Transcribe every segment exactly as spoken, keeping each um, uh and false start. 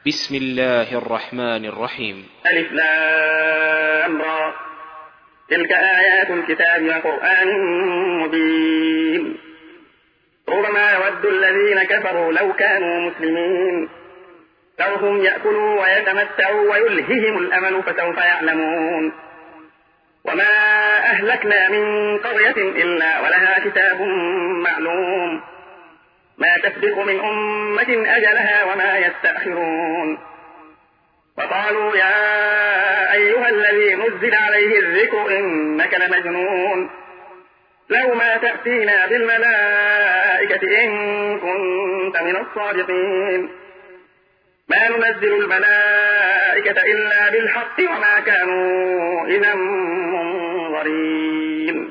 بسم الله الرحمن الرحيم. ألف لام را، تلك آيات الكتاب وقرآن مبين. ربما يود الذين كفروا لو كانوا مسلمين، ذرهم يأكلوا ويتمتعوا ويلههم الأمل فسوف يعلمون. وما أهلكنا من قرية إلا ولها كتاب معلوم، ما تسبق من أمة أجلها وما يستأخرون. وقالوا يا أيها الذي نزل عليه الذكر إنك لمجنون، لو ما تأتينا بالملائكة إن كنت من الصادقين. ما ننزل الملائكة إلا بالحق وما كانوا إذا منظرين.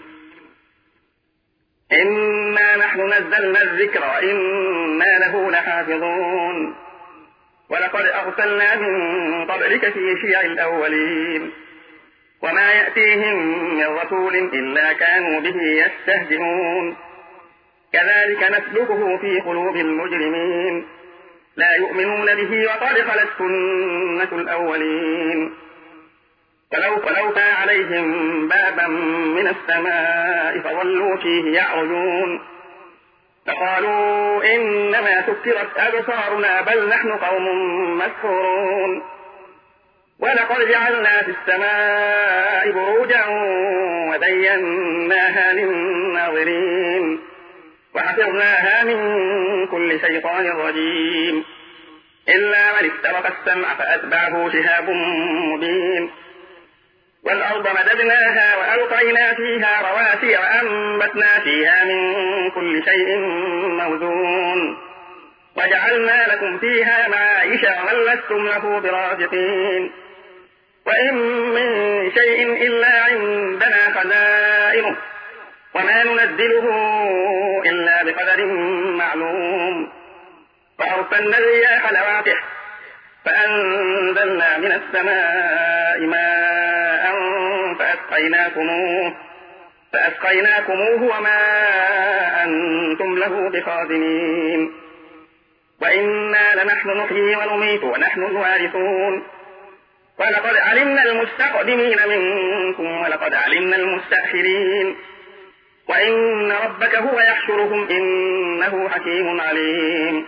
إنا نحن نزلنا الذكر وإنا له لحافظون. ولقد أرسلنا من قبلك في شيع الأولين، وما يأتيهم من رسول إلا كانوا به يستهزئون. كذلك نسلكه في قلوب المجرمين، لا يؤمنون به وقد خلت سنة الأولين. ولو فلوتا عليهم بابا من السماء فظلوا فيه يعرجون، فقالوا إنما سكرت أبصارنا بل نحن قوم مسحورون. ولقد جعلنا في السماء بروجا وزيناها للناظرين، وحفظناها من كل شيطان رجيم، إلا من استرق السمع فأتبعه شهاب مبين. والأرض مددناها وألقينا فيها رواسي وأنبتنا فيها من كل شيء موزون، وجعلنا لكم فيها معايش ومن لستم له برازقين. وإن من شيء إلا عندنا خزائنه وما ننزله إلا بقدر معلوم. فأرسلنا الرياح لواقح فأنزلنا من السماء ماء فأسقيناكموه, فأسقيناكموه وما أنتم له بخازنين. وإنا لنحن نحيي ونميت ونحن الوارثون. ولقد علمنا المستقدمين منكم ولقد علمنا المستأخرين. وإن ربك هو يحشرهم إنه حكيم عليم.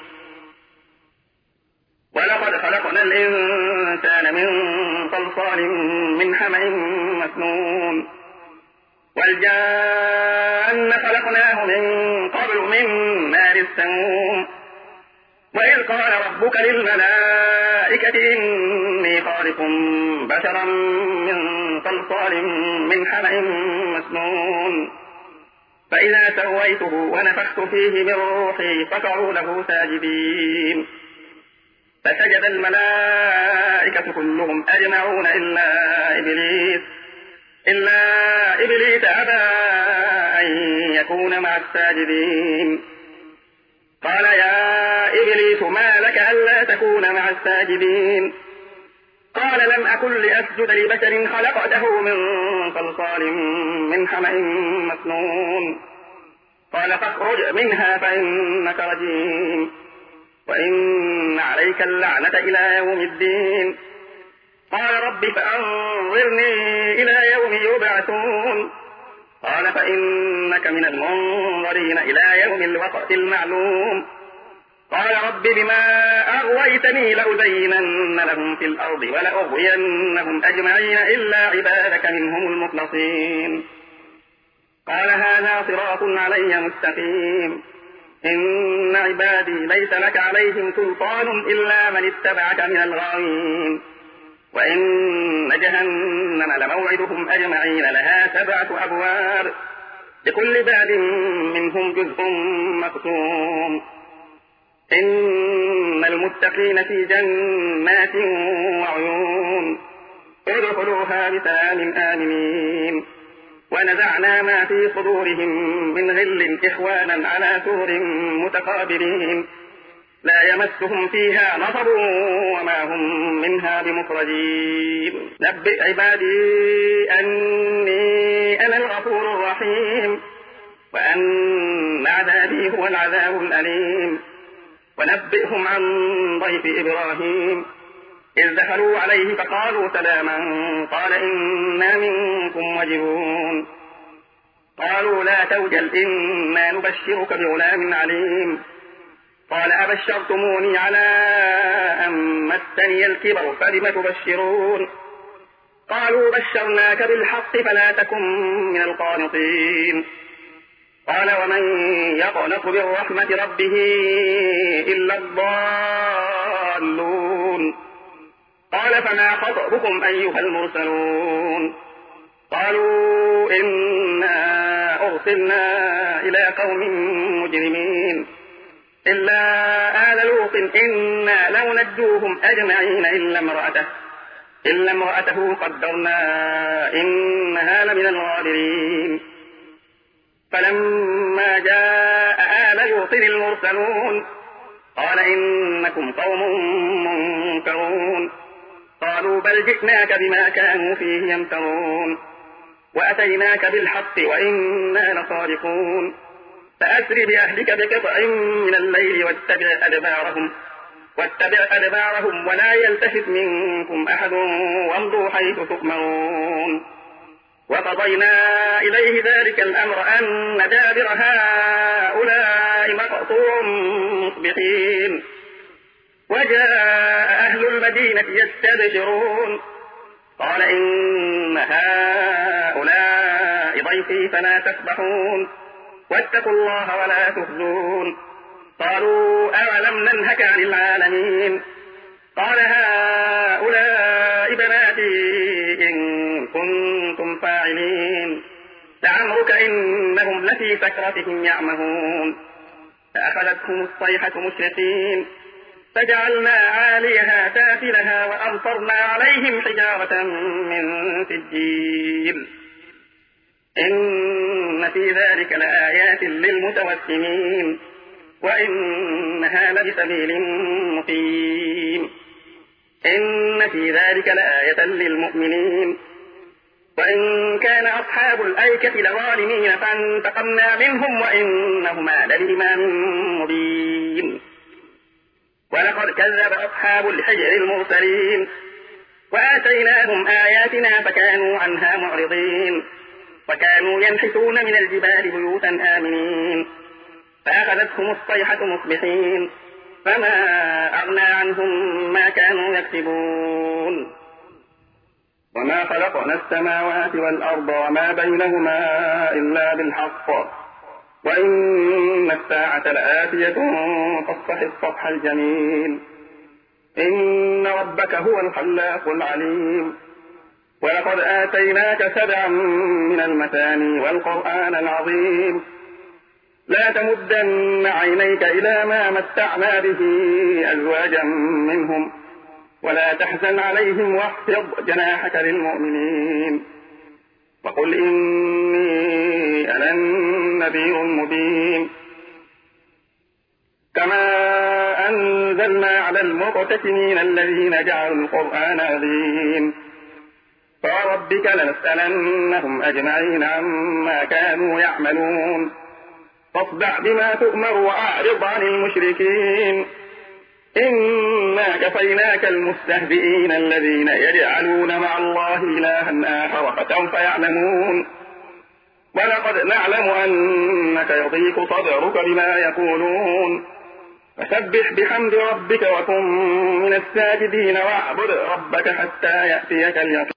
ولقد خلقنا الإنسان من صلصال من حمأ مسنون. والجان خلقناه من قبل من نار السموم. وإذ قال ربك للملائكة إني خالق بشرا من صلصال من حمأ مسنون. فإذا سويته ونفخت فيه من روحي فقعوا له ساجدين. فسجد الملائكة كلهم أجمعون إلا إبليس إلا إبليس أبى أن يكون مع الساجدين. قال يا إبليس ما لك ألا تكون مع الساجدين؟ قال لم أكن لأسجد لبشر خلقته من صلصال من حمأ مسنون. قال فاخرج منها فإنك رجيم وإن عليك اللعنة إلى يوم الدين. قال رب فأنظرني إلى يوم يبعثون. قال فإنك من المنظرين إلى يوم الوقت المعلوم. قال رب بما أغويتني لأزينن لهم في الأرض ولأغوينهم أجمعين إلا عبادك منهم المخلصين. قال هذا صراط علي مستقيم. إن عبادي ليس لك عليهم سلطان إلا من اتبعك من الغاوين. وإن جهنم لموعدهم أجمعين لها سبعة أبواب لكل باب منهم جزء مقسوم. إن المتقين في جنات وعيون ادخلوها بسلام آمنين. ونزعنا ما في صدورهم من غل إخوانا على سور متقابلين لا يمسهم فيها نصب وما هم منها بمخرجين. نبئ عبادي أني أنا الغفور الرحيم وأن عذابي هو العذاب الأليم. ونبئهم عن ضيف إبراهيم إذ دخلوا عليه فقالوا سلاما قال إنا منكم وجلون قالوا لا توجل إنا نبشرك بغلام عليم قال أبشرتموني على أن مسني الكبر فبم تبشرون قالوا بشرناك بالحق فلا تكن من القانطين قال ومن يقنط من رحمة ربه إلا الضالون قال فما خطبكم أيها المرسلون قالوا إنا أرسلنا إلى قوم مجرمين إلا آل لوط إنا لننجوهم أجمعين إلا امرأته إلا امرأته قدرنا إنها لمن الغابرين فلما جاء آل لوط المرسلون قال إنكم قوم منكرون قالوا بل جئناك بما كانوا فيه يمترون وأتيناك بالحق وإنا لصادقون فأسر بأهلك بقطع من الليل واتبع أدبارهم واتبع أدبارهم ولا يلتفت منكم أحد وامضوا حيث تؤمرون وقضينا إليه ذلك الأمر أن دابر هؤلاء مقطوع مصبحين وجاء أهل المدينة يستبشرون قال إن هؤلاء ضيفي فلا تسبحون واتقوا الله ولا تخزون قالوا أولم ننهك عن العالمين قال هؤلاء بناتي إن كنتم فاعلين لعمرك إنهم لفي سكرتهم يعمهون فأخذتهم الصيحة مشرقين فجعلنا عاليها سافلها وأمطرنا عليهم حجارة من سجيل إن في ذلك لآيات للمتوسمين وإنها لبسبيل مقيم إن في ذلك لآية للمؤمنين وإن كان أصحاب الأيكة لظالمين فانتقمنا منهم وإنهما لبإمام مبين ولقد كذب أصحاب الحجر المرسلين وآتيناهم آياتنا فكانوا عنها معرضين وكانوا ينحتون من الجبال بيوتا آمنين فأخذتهم الصيحة مصبحين فما أغنى عنهم ما كانوا يكسبون وما خلقنا السماوات والأرض وما بينهما إلا بالحق وإن الساعة لآتية فاصفح الصفح الجميل إن ربك هو الخلاق العليم ولقد آتيناك سبعا من المثاني والقرآن العظيم لا تمدن عينيك إلى ما متعنا به أزواجا منهم ولا تحزن عليهم واخفض جناحك للمؤمنين وقل إني أنا النذير المبين كما أنزلنا على المقتسمين الذين جعلوا القرآن عظيم فربك لنسألنهم أجمعين عما كانوا يعملون فاصدع بما تؤمر وأعرض عن المشركين إنا كفيناك المستهزئين الذين يجعلون مع الله إلها آخر فسوف يعلمون ولقد نعلم أنك يضيق صدرك بما يقولون فسبح بحمد ربك وكن من الساجدين واعبد ربك حتى يأتيك اليقين